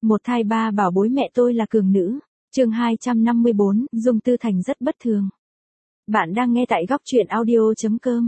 một thai ba bảo bối mẹ tôi là cường nữ. Chương 254, Dung Tư Thành rất bất thường. Bạn đang nghe tại góc truyện audio.com.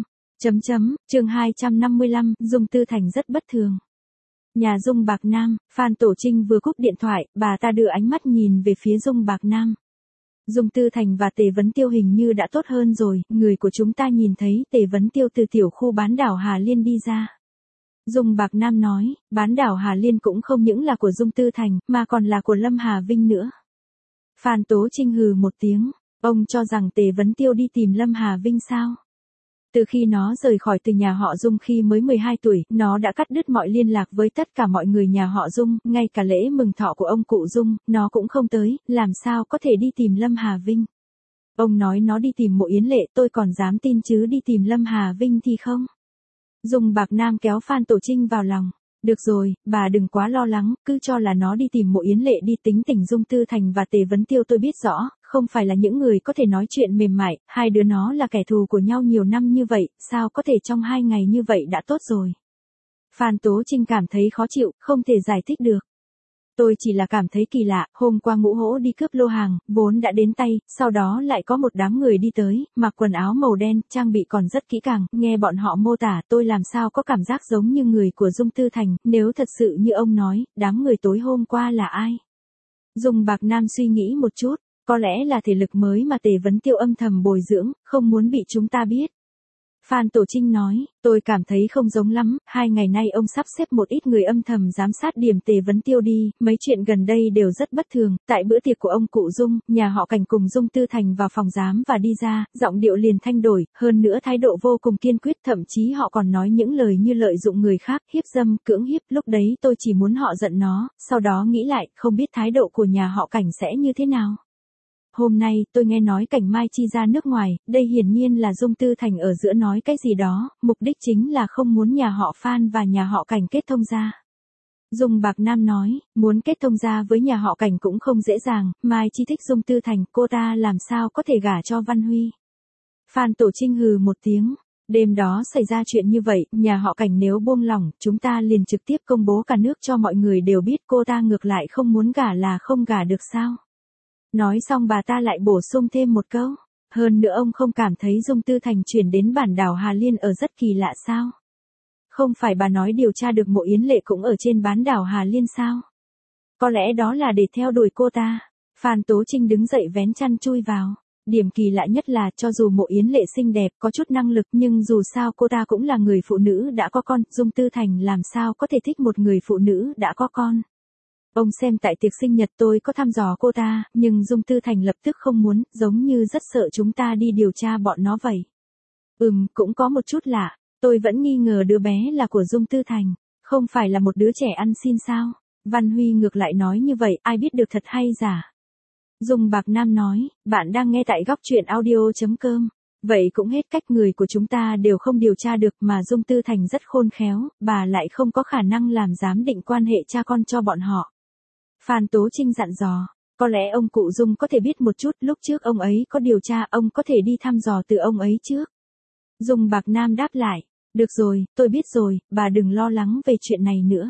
Chương 255, Dung Tư Thành rất bất thường. Nhà Dung Bạc Nam, Phan Tổ Trinh vừa cúp điện thoại, bà ta đưa ánh mắt nhìn về phía Dung Bạc Nam. Dung Tư Thành và Tề Vấn Tiêu hình như đã tốt hơn rồi, người của chúng ta nhìn thấy Tề Vấn Tiêu từ tiểu khu bán đảo Hà Liên đi ra. Dung Bạc Nam nói, bán đảo Hà Liên cũng không những là của Dung Tư Thành, mà còn là của Lâm Hà Vinh nữa. Phan Tố Trinh hừ một tiếng, ông cho rằng Tề Vấn Tiêu đi tìm Lâm Hà Vinh sao? Từ khi nó rời khỏi từ nhà họ Dung khi mới 12 tuổi, nó đã cắt đứt mọi liên lạc với tất cả mọi người nhà họ Dung, ngay cả lễ mừng thọ của ông cụ Dung, nó cũng không tới, làm sao có thể đi tìm Lâm Hà Vinh. Ông nói nó đi tìm Mộ Yến Lệ, tôi còn dám tin chứ đi tìm Lâm Hà Vinh thì không. Dung Bạc Nam kéo Phan Tổ Trinh vào lòng. Được rồi, bà đừng quá lo lắng, cứ cho là nó đi tìm Mộ Yến Lệ đi, tính tình Dung Tư Thành và Tề Vấn Tiêu tôi biết rõ, không phải là những người có thể nói chuyện mềm mại, hai đứa nó là kẻ thù của nhau nhiều năm như vậy, sao có thể trong 2 ngày như vậy đã tốt rồi. Phan Tố Trinh cảm thấy khó chịu, không thể giải thích được. Tôi chỉ là cảm thấy kỳ lạ, hôm qua Ngũ Hỗ đi cướp lô hàng, vốn đã đến tay, sau đó lại có một đám người đi tới, mặc quần áo màu đen, trang bị còn rất kỹ càng, nghe bọn họ mô tả tôi làm sao có cảm giác giống như người của Dung Tư Thành, nếu thật sự như ông nói, đám người tối hôm qua là ai? Dung Bạc Nam suy nghĩ một chút, có lẽ là thể lực mới mà Tề Vấn Tiêu âm thầm bồi dưỡng, không muốn bị chúng ta biết. Phan Tổ Trinh nói, tôi cảm thấy không giống lắm, 2 ngày nay ông sắp xếp một ít người âm thầm giám sát điểm Tề Vấn Tiêu đi, mấy chuyện gần đây đều rất bất thường, tại bữa tiệc của ông cụ Dung, nhà họ Cảnh cùng Dung Tư Thành vào phòng giám và đi ra, giọng điệu liền thay đổi, hơn nữa thái độ vô cùng kiên quyết, thậm chí họ còn nói những lời như lợi dụng người khác, hiếp dâm, cưỡng hiếp, lúc đấy tôi chỉ muốn họ giận nó, sau đó nghĩ lại, không biết thái độ của nhà họ Cảnh sẽ như thế nào. Hôm nay, tôi nghe nói Cảnh Mai Chi ra nước ngoài, đây hiển nhiên là Dung Tư Thành ở giữa nói cái gì đó, mục đích chính là không muốn nhà họ Phan và nhà họ Cảnh kết thông gia. Dung Bạc Nam nói, muốn kết thông gia với nhà họ Cảnh cũng không dễ dàng, Mai Chi thích Dung Tư Thành, cô ta làm sao có thể gả cho Văn Huy. Phan Tổ Trinh hừ một tiếng, đêm đó xảy ra chuyện như vậy, nhà họ Cảnh nếu buông lỏng, chúng ta liền trực tiếp công bố cả nước cho mọi người đều biết, cô ta ngược lại không muốn gả là không gả được sao. Nói xong bà ta lại bổ sung thêm một câu, hơn nữa ông không cảm thấy Dung Tư Thành chuyển đến bản đảo Hà Liên ở rất kỳ lạ sao? Không phải bà nói điều tra được Mộ Yến Lệ cũng ở trên bán đảo Hà Liên sao? Có lẽ đó là để theo đuổi cô ta. Phan Tố Trinh đứng dậy vén chăn chui vào. Điểm kỳ lạ nhất là cho dù Mộ Yến Lệ xinh đẹp, có chút năng lực nhưng dù sao cô ta cũng là người phụ nữ đã có con, Dung Tư Thành làm sao có thể thích một người phụ nữ đã có con. Ông xem tại tiệc sinh nhật tôi có thăm dò cô ta, nhưng Dung Tư Thành lập tức không muốn, giống như rất sợ chúng ta đi điều tra bọn nó vậy. Cũng có một chút lạ, tôi vẫn nghi ngờ đứa bé là của Dung Tư Thành, không phải là một đứa trẻ ăn xin sao? Văn Huy ngược lại nói như vậy, ai biết được thật hay giả. Dung Bạc Nam nói, bạn đang nghe tại góc truyện audio.com. Vậy cũng hết cách, người của chúng ta đều không điều tra được mà Dung Tư Thành rất khôn khéo, bà lại không có khả năng làm giám định quan hệ cha con cho bọn họ. Phan Tố Trinh dặn dò, có lẽ ông cụ Dung có thể biết một chút, lúc trước ông ấy có điều tra, ông có thể đi thăm dò từ ông ấy trước. Dung Bạc Nam đáp lại, được rồi, tôi biết rồi, bà đừng lo lắng về chuyện này nữa.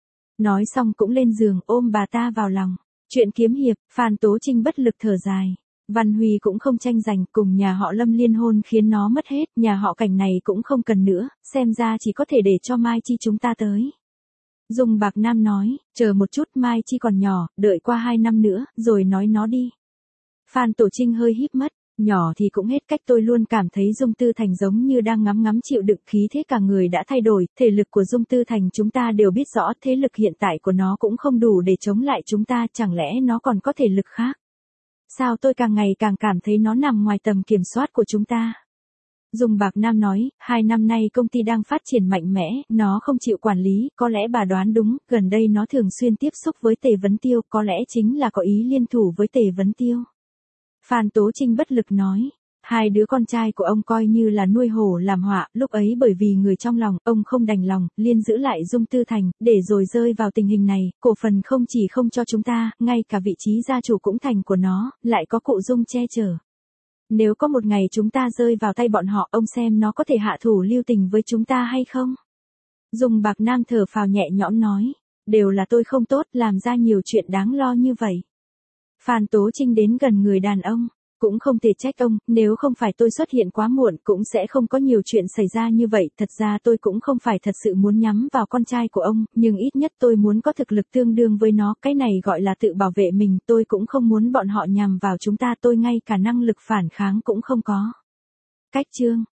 Nói xong cũng lên giường ôm bà ta vào lòng. Chuyện kiếm hiệp, Phan Tố Trinh bất lực thở dài. Văn Huy cũng không tranh giành, cùng nhà họ Lâm liên hôn khiến nó mất hết, nhà họ Cảnh này cũng không cần nữa, xem ra chỉ có thể để cho Mai Chi chúng ta tới. Dung Bạc Nam nói, chờ một chút, Mai Chi còn nhỏ, đợi qua 2 năm nữa, rồi nói nó đi. Phan Tổ Trinh hơi híp mắt, nhỏ thì cũng hết cách, tôi luôn cảm thấy Dung Tư Thành giống như đang ngắm chịu đựng, khí thế cả người đã thay đổi, thể lực của Dung Tư Thành chúng ta đều biết rõ, thế lực hiện tại của nó cũng không đủ để chống lại chúng ta, chẳng lẽ nó còn có thể lực khác? Sao tôi càng ngày càng cảm thấy nó nằm ngoài tầm kiểm soát của chúng ta? Dung Bạc Nam nói, 2 năm nay công ty đang phát triển mạnh mẽ, nó không chịu quản lý, có lẽ bà đoán đúng, gần đây nó thường xuyên tiếp xúc với Tề Vấn Tiêu, có lẽ chính là có ý liên thủ với Tề Vấn Tiêu. Phan Tố Trinh bất lực nói, 2 đứa con trai của ông coi như là nuôi hổ làm họa, lúc ấy bởi vì người trong lòng, ông không đành lòng, liên giữ lại Dung Tư Thành, để rồi rơi vào tình hình này, cổ phần không chỉ không cho chúng ta, ngay cả vị trí gia chủ cũng thành của nó, lại có cụ Dung che chở. Nếu có một ngày chúng ta rơi vào tay bọn họ, ông xem nó có thể hạ thủ lưu tình với chúng ta hay không? Dung Bạc Nam thở phào nhẹ nhõm nói, đều là tôi không tốt, làm ra nhiều chuyện đáng lo như vậy. Phan Tố Trinh đến gần người đàn ông. Cũng không thể trách ông, nếu không phải tôi xuất hiện quá muộn cũng sẽ không có nhiều chuyện xảy ra như vậy. Thật ra tôi cũng không phải thật sự muốn nhắm vào con trai của ông, nhưng ít nhất tôi muốn có thực lực tương đương với nó. Cái này gọi là tự bảo vệ mình, tôi cũng không muốn bọn họ nhằm vào chúng ta, tôi ngay cả năng lực phản kháng cũng không có. Cách chương